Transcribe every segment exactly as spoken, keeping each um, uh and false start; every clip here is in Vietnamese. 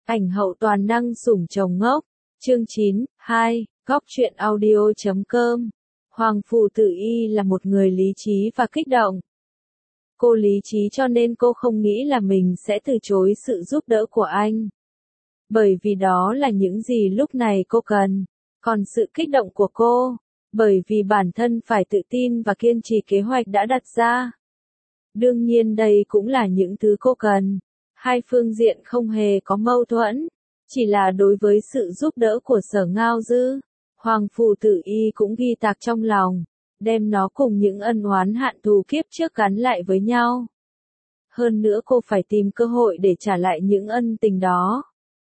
Ảnh hậu toàn năng sủng chồng ngốc. Chương chín, hai, góc truyện audio chấm com. Hoàng phủ tử y là một người lý trí và kích động. Cô lý trí cho nên cô không nghĩ là mình sẽ từ chối sự giúp đỡ của anh. Bởi vì đó là những gì lúc này cô cần. Còn sự kích động của cô, bởi vì bản thân phải tự tin và kiên trì kế hoạch đã đặt ra. Đương nhiên đây cũng là những thứ cô cần. Hai phương diện không hề có mâu thuẫn, chỉ là đối với sự giúp đỡ của Sở Ngao Dư, Hoàng phủ tử y cũng ghi tạc trong lòng, đem nó cùng những ân oán hạn thù kiếp trước gắn lại với nhau. Hơn nữa cô phải tìm cơ hội để trả lại những ân tình đó.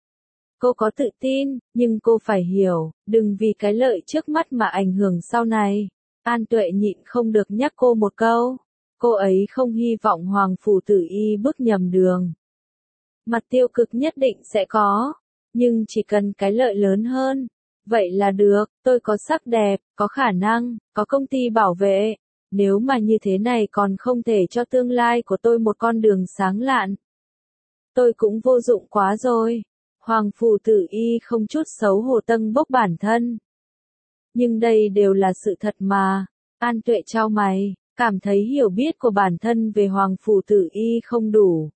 Cô có tự tin, nhưng cô phải hiểu, đừng vì cái lợi trước mắt mà ảnh hưởng sau này. An Tuệ nhịn không được nhắc cô một câu. Cô ấy không hy vọng Hoàng phủ tử y bước nhầm đường. Mặt tiêu cực nhất định sẽ có, nhưng chỉ cần cái lợi lớn hơn. Vậy là được, tôi có sắc đẹp, có khả năng, có công ty bảo vệ. Nếu mà như thế này còn không thể cho tương lai của tôi một con đường sáng lạn. Tôi cũng vô dụng quá rồi. Hoàng phủ tử y không chút xấu hổ tâng bốc bản thân. Nhưng đây đều là sự thật mà. An Tuệ chau mày, cảm thấy hiểu biết của bản thân về Hoàng phủ tử y không đủ.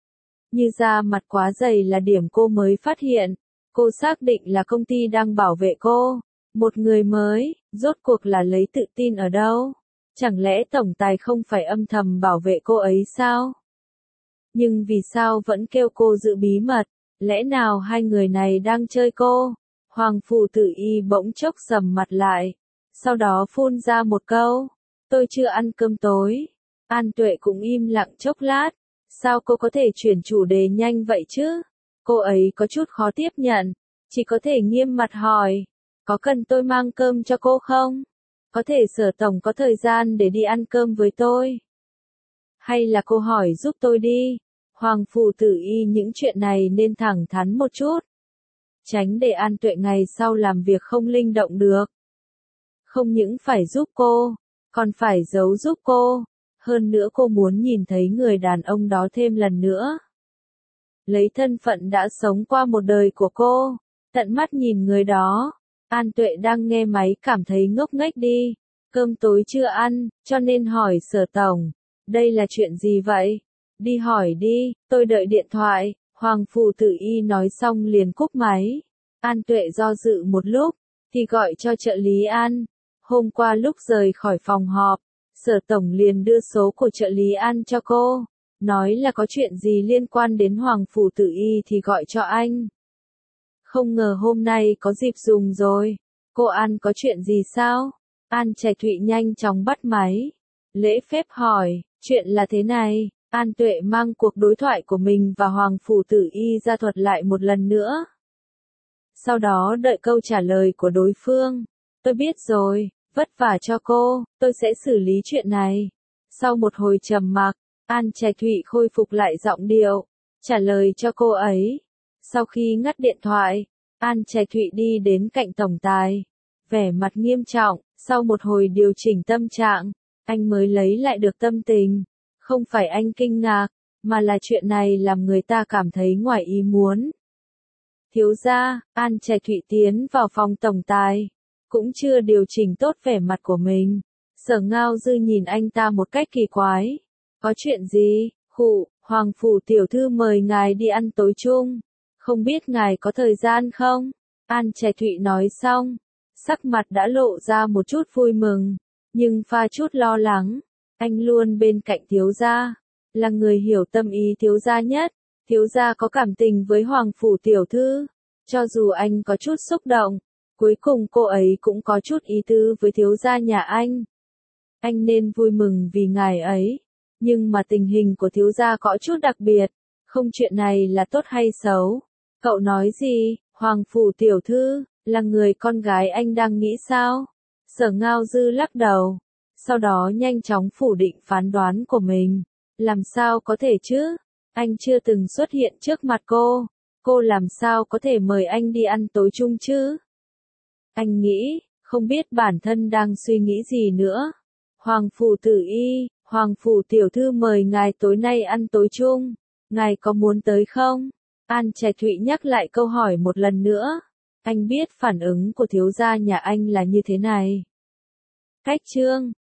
Như da mặt quá dày là điểm cô mới phát hiện. Cô xác định là công ty đang bảo vệ cô. Một người mới, rốt cuộc là lấy tự tin ở đâu? Chẳng lẽ tổng tài không phải âm thầm bảo vệ cô ấy sao? Nhưng vì sao vẫn kêu cô giữ bí mật? Lẽ nào hai người này đang chơi cô? Hoàng phủ tử y bỗng chốc sầm mặt lại. Sau đó phun ra một câu. Tôi chưa ăn cơm tối. An Tuệ cũng im lặng chốc lát. Sao cô có thể chuyển chủ đề nhanh vậy chứ? Cô ấy có chút khó tiếp nhận. Chỉ có thể nghiêm mặt hỏi. Có cần tôi mang cơm cho cô không? Có thể Sở tổng có thời gian để đi ăn cơm với tôi? Hay là cô hỏi giúp tôi đi? Hoàng phủ tử y những chuyện này nên thẳng thắn một chút. Tránh để An Tuệ ngày sau làm việc không linh động được. Không những phải giúp cô, còn phải giấu giúp cô. Hơn nữa cô muốn nhìn thấy người đàn ông đó thêm lần nữa. Lấy thân phận đã sống qua một đời của cô, tận mắt nhìn người đó. An Tuệ đang nghe máy cảm thấy ngốc nghếch đi. Cơm tối chưa ăn, cho nên hỏi Sở tổng. Đây là chuyện gì vậy? Đi hỏi đi, tôi đợi điện thoại. Hoàng phủ tử y nói xong liền cúp máy. An Tuệ do dự một lúc, thì gọi cho trợ lý An. Hôm qua lúc rời khỏi phòng họp, Sở tổng liền đưa số của trợ lý An cho cô. Nói là có chuyện gì liên quan đến Hoàng phủ tử y thì gọi cho anh. Không ngờ hôm nay có dịp dùng rồi. Cô An có chuyện gì sao? An Trẻ Thụy nhanh chóng bắt máy. Lễ phép hỏi, chuyện là thế này. An Tuệ mang cuộc đối thoại của mình và Hoàng phủ tử y ra thuật lại một lần nữa. Sau đó đợi câu trả lời của đối phương. Tôi biết rồi, vất vả cho cô, tôi sẽ xử lý chuyện này. Sau một hồi trầm mặc, An Trẻ Thụy khôi phục lại giọng điệu, trả lời cho cô ấy. Sau khi ngắt điện thoại, An Trẻ Thụy đi đến cạnh tổng tài. Vẻ mặt nghiêm trọng, sau một hồi điều chỉnh tâm trạng, anh mới lấy lại được tâm tình. Không phải anh kinh ngạc, mà là chuyện này làm người ta cảm thấy ngoài ý muốn. Thiếu gia, An Trẻ Thụy tiến vào phòng tổng tài, cũng chưa điều chỉnh tốt vẻ mặt của mình. Sở Ngao Dư nhìn anh ta một cách kỳ quái. Có chuyện gì? Khụ, Hoàng phủ tiểu thư mời ngài đi ăn tối chung. Không biết ngài có thời gian không? An Trẻ Thụy nói xong, sắc mặt đã lộ ra một chút vui mừng, nhưng pha chút lo lắng. Anh luôn bên cạnh thiếu gia, là người hiểu tâm ý thiếu gia nhất. Thiếu gia có cảm tình với Hoàng phủ tiểu thư. Cho dù anh có chút xúc động, cuối cùng cô ấy cũng có chút ý tứ với thiếu gia nhà anh. Anh nên vui mừng vì ngài ấy. Nhưng mà tình hình của thiếu gia có chút đặc biệt. Không chuyện này là tốt hay xấu. Cậu nói gì? Hoàng phủ tiểu thư, là người con gái anh đang nghĩ sao? Sở Ngao Dư lắc đầu. Sau đó nhanh chóng phủ định phán đoán của mình. Làm sao có thể chứ? Anh chưa từng xuất hiện trước mặt cô. Cô làm sao có thể mời anh đi ăn tối chung chứ? Anh nghĩ, không biết bản thân đang suy nghĩ gì nữa. Hoàng phủ tử y, Hoàng phủ tiểu thư mời ngài tối nay ăn tối chung. Ngài có muốn tới không? An Trạch Thụy nhắc lại câu hỏi một lần nữa. Anh biết phản ứng của thiếu gia nhà anh là như thế này. Cách trương.